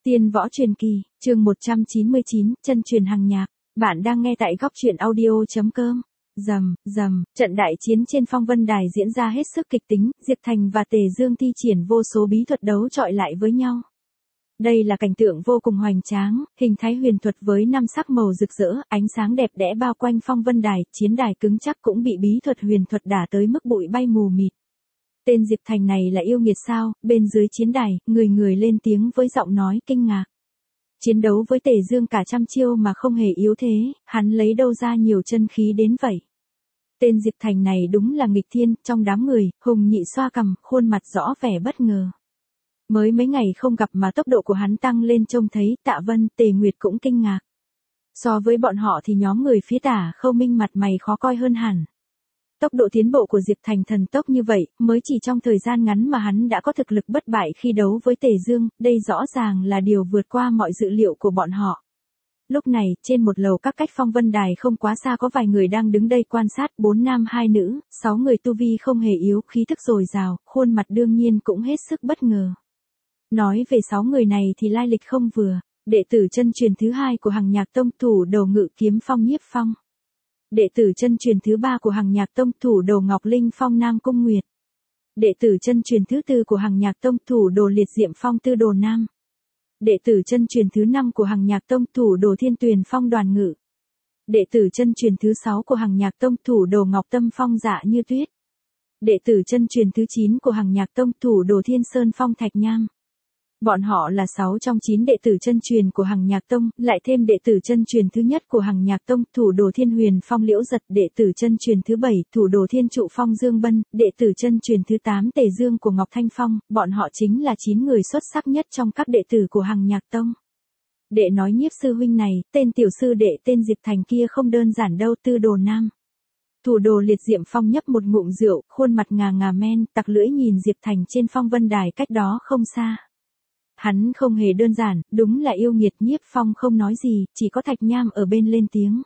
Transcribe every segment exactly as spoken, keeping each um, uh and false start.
Tiên võ truyền kỳ, chương một trăm chín mươi chín, chân truyền hàng nhạc. Bạn đang nghe tại góc truyện audio chấm com. Rầm, rầm, trận đại chiến trên Phong Vân Đài diễn ra hết sức kịch tính, Diệp Thành và Tề Dương thi triển vô số bí thuật đấu chọi lại với nhau. Đây là cảnh tượng vô cùng hoành tráng, hình thái huyền thuật với năm sắc màu rực rỡ, ánh sáng đẹp đẽ bao quanh Phong Vân Đài, chiến đài cứng chắc cũng bị bí thuật huyền thuật đả tới mức bụi bay mù mịt. Tên Diệp Thành này là yêu nghiệt sao? Bên dưới chiến đài, người người lên tiếng với giọng nói kinh ngạc. Chiến đấu với Tề Dương cả trăm chiêu mà không hề yếu thế, hắn lấy đâu ra nhiều chân khí đến vậy? Tên Diệp Thành này đúng là nghịch thiên, trong đám người, Hùng Nhị xoa cằm, khuôn mặt rõ vẻ bất ngờ. Mới mấy ngày không gặp mà tốc độ của hắn tăng lên trông thấy, Tạ Vân, Tề Nguyệt cũng kinh ngạc. So với bọn họ thì nhóm người phía Tả Khâu Minh mặt mày khó coi hơn hẳn. Tốc độ tiến bộ của Diệp Thành thần tốc như vậy, mới chỉ trong thời gian ngắn mà hắn đã có thực lực bất bại khi đấu với Tề Dương, đây rõ ràng là điều vượt qua mọi dự liệu của bọn họ. Lúc này, trên một lầu các cách Phong Vân Đài không quá xa có vài người đang đứng đây quan sát, bốn nam hai nữ, sáu người tu vi không hề yếu, khí thức dồi dào, khuôn mặt đương nhiên cũng hết sức bất ngờ. Nói về sáu người này thì lai lịch không vừa, đệ tử chân truyền thứ hai của Hằng Nhạc Tông thủ đầu Ngự Kiếm Phong Nhiếp Phong. Đệ tử chân truyền thứ ba của Hằng Nhạc Tông thủ đồ Ngọc Linh Phong Nam Cung Nguyệt. Đệ tử chân truyền thứ tư của Hằng Nhạc Tông thủ đồ Liệt Diệm Phong Tư Đồ Nam. Đệ tử chân truyền thứ năm của Hằng Nhạc Tông thủ đồ Thiên Tuyền Phong Đoàn Ngự. Đệ tử chân truyền thứ sáu của Hằng Nhạc Tông thủ đồ Ngọc Tâm Phong Dạ Như Tuyết. Đệ tử chân truyền thứ chín của Hằng Nhạc Tông thủ đồ Thiên Sơn Phong Thạch Nham. Bọn họ là sáu trong chín đệ tử chân truyền của Hằng Nhạc Tông, lại thêm đệ tử chân truyền thứ nhất của Hằng Nhạc Tông, thủ đồ Thiên Huyền Phong Liễu Giật, đệ tử chân truyền thứ bảy, thủ đồ Thiên Trụ Phong Dương Bân, đệ tử chân truyền thứ tám Tề Dương của Ngọc Thanh Phong, bọn họ chính là chín người xuất sắc nhất trong các đệ tử của Hằng Nhạc Tông. Đệ nói Nhiếp sư huynh này, tên tiểu sư đệ tên Diệp Thành kia không đơn giản đâu, Tư Đồ Nam. Thủ đồ Liệt Diệm Phong nhấp một ngụm rượu, khuôn mặt ngà ngà men, tặc lưỡi nhìn Diệp Thành trên Phong Vân Đài cách đó không xa. Hắn không hề đơn giản, đúng là yêu nghiệt. Nhiếp Phong không nói gì, chỉ có Thạch Nham ở bên lên tiếng.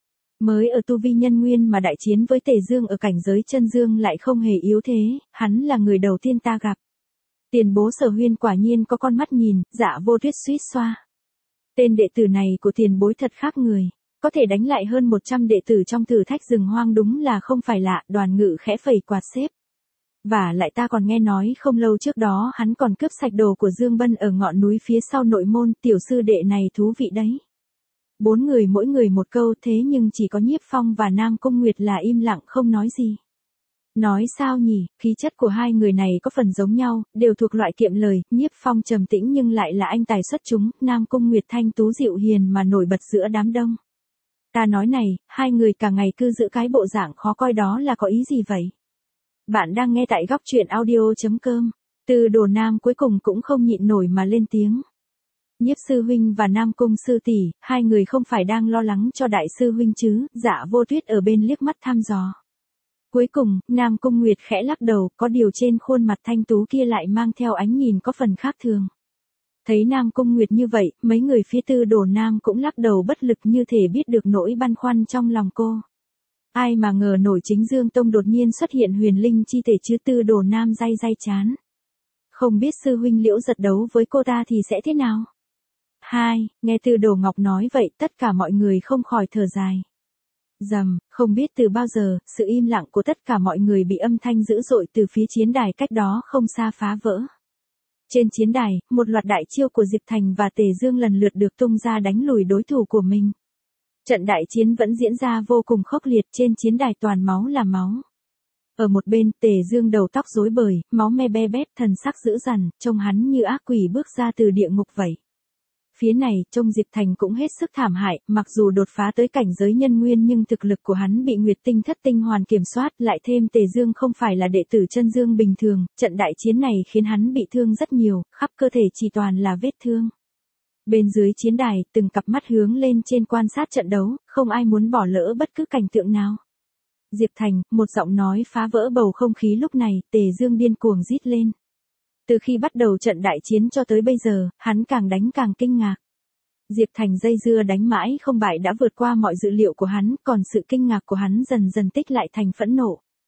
Mới ở tu vi nhân nguyên mà đại chiến với Tề Dương ở cảnh giới chân dương lại không hề yếu thế, hắn là người đầu tiên ta gặp. Tiền bố Sở Huyên quả nhiên có con mắt nhìn, Dạ Vô Tuyết suýt xoa. Tên đệ tử này của tiền bối thật khác người, có thể đánh lại hơn một trăm đệ tử trong thử thách rừng hoang đúng là không phải lạ. Đoàn Ngự khẽ phẩy quạt xếp. Và lại ta còn nghe nói không lâu trước đó hắn còn cướp sạch đồ của Dương Bân ở ngọn núi phía sau nội môn, tiểu sư đệ này thú vị đấy. Bốn người mỗi người một câu, thế nhưng chỉ có Nhiếp Phong và Nam Cung Nguyệt là im lặng không nói gì. Nói sao nhỉ, khí chất của hai người này có phần giống nhau, đều thuộc loại kiệm lời, Nhiếp Phong trầm tĩnh nhưng lại là anh tài xuất chúng, Nam Cung Nguyệt thanh tú dịu hiền mà nổi bật giữa đám đông. Ta nói này, hai người cả ngày cứ giữ cái bộ dạng khó coi đó là có ý gì vậy? Bạn đang nghe tại góc truyện audio chấm com. Tư Đồ Nam cuối cùng cũng không nhịn nổi mà lên tiếng. Nhiếp sư huynh và Nam Cung sư tỷ, hai người không phải đang lo lắng cho đại sư huynh chứ? Dạ Vô Tuyết ở bên liếc mắt thăm dò. Cuối cùng, Nam Cung Nguyệt khẽ lắc đầu, có điều trên khuôn mặt thanh tú kia lại mang theo ánh nhìn có phần khác thường. Thấy Nam Cung Nguyệt như vậy, mấy người phía Tư Đồ Nam cũng lắc đầu bất lực như thể biết được nỗi băn khoăn trong lòng cô. Ai mà ngờ nổi Chính Dương Tông đột nhiên xuất hiện huyền linh chi thể chứ? Tư Đồ Nam day day chán. Không biết sư huynh Liễu Giật đấu với cô ta thì sẽ thế nào? Hai, nghe Tư Đồ Ngọc nói vậy tất cả mọi người không khỏi thở dài. Rầm, không biết từ bao giờ, sự im lặng của tất cả mọi người bị âm thanh dữ dội từ phía chiến đài cách đó không xa phá vỡ. Trên chiến đài, một loạt đại chiêu của Diệp Thành và Tề Dương lần lượt được tung ra đánh lùi đối thủ của mình. Trận đại chiến vẫn diễn ra vô cùng khốc liệt, trên chiến đài toàn máu là máu. Ở một bên, Tề Dương đầu tóc rối bời, máu me be bét, thần sắc dữ dằn, trông hắn như ác quỷ bước ra từ địa ngục vậy. Phía này, trông Diệp Thành cũng hết sức thảm hại, mặc dù đột phá tới cảnh giới nhân nguyên nhưng thực lực của hắn bị Nguyệt Tinh Thất Tinh hoàn kiểm soát, lại thêm Tề Dương không phải là đệ tử chân dương bình thường, trận đại chiến này khiến hắn bị thương rất nhiều, khắp cơ thể chỉ toàn là vết thương. Bên dưới chiến đài, từng cặp mắt hướng lên trên quan sát trận đấu, không ai muốn bỏ lỡ bất cứ cảnh tượng nào. Diệp Thành, một giọng nói phá vỡ bầu không khí lúc này, Tề Dương điên cuồng rít lên. Từ khi bắt đầu trận đại chiến cho tới bây giờ, hắn càng đánh càng kinh ngạc. Diệp Thành dây dưa đánh mãi không bại đã vượt qua mọi dự liệu của hắn, còn sự kinh ngạc của hắn dần dần tích lại thành phẫn nộ.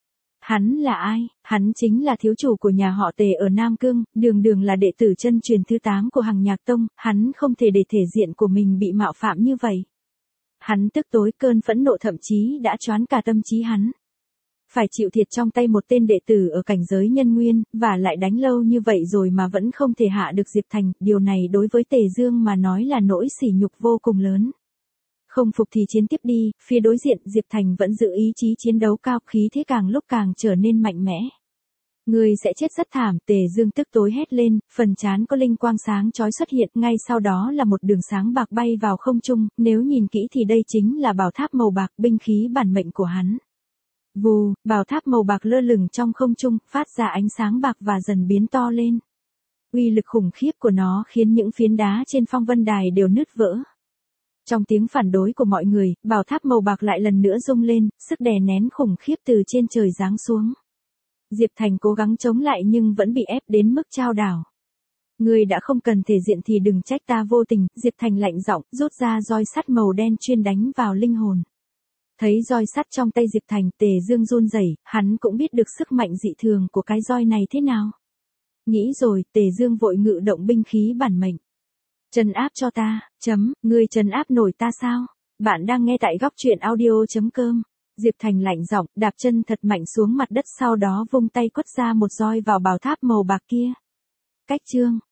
Hắn là ai? Hắn chính là thiếu chủ của nhà họ Tề ở Nam Cương, đường đường là đệ tử chân truyền thứ tám của Hằng Nhạc Tông, hắn không thể để thể diện của mình bị mạo phạm như vậy. Hắn tức tối, cơn phẫn nộ thậm chí đã choán cả tâm trí hắn. Phải chịu thiệt trong tay một tên đệ tử ở cảnh giới nhân nguyên, và lại đánh lâu như vậy rồi mà vẫn không thể hạ được Diệp Thành, điều này đối với Tề Dương mà nói là nỗi sỉ nhục vô cùng lớn. Không phục thì chiến tiếp đi, phía đối diện Diệp Thành vẫn giữ ý chí chiến đấu cao, khí thế càng lúc càng trở nên mạnh mẽ. Ngươi sẽ chết rất thảm, Tề Dương tức tối hét lên, phần trán có linh quang sáng chói xuất hiện, ngay sau đó là một đường sáng bạc bay vào không trung, nếu nhìn kỹ thì đây chính là bảo tháp màu bạc, binh khí bản mệnh của hắn. Vù, bảo tháp màu bạc lơ lửng trong không trung, phát ra ánh sáng bạc và dần biến to lên. Uy lực khủng khiếp của nó khiến những phiến đá trên phong vân đài đều nứt vỡ. Trong tiếng phản đối của mọi người, bảo tháp màu bạc lại lần nữa rung lên, sức đè nén khủng khiếp từ trên trời giáng xuống. Diệp Thành cố gắng chống lại nhưng vẫn bị ép đến mức chao đảo. Ngươi đã không cần thể diện thì đừng trách ta vô tình, Diệp Thành lạnh giọng, rút ra roi sắt màu đen chuyên đánh vào linh hồn. Thấy roi sắt trong tay Diệp Thành, Tề Dương run rẩy, hắn cũng biết được sức mạnh dị thường của cái roi này thế nào. Nghĩ rồi, Tề Dương vội ngự động binh khí bản mệnh. Trấn áp cho ta, chấm, ngươi trấn áp nổi ta sao? Bạn đang nghe tại góc truyện audio chấm com. Diệp Thành lạnh giọng, đạp chân thật mạnh xuống mặt đất, sau đó vung tay quất ra một roi vào bảo tháp màu bạc kia. Cách chương,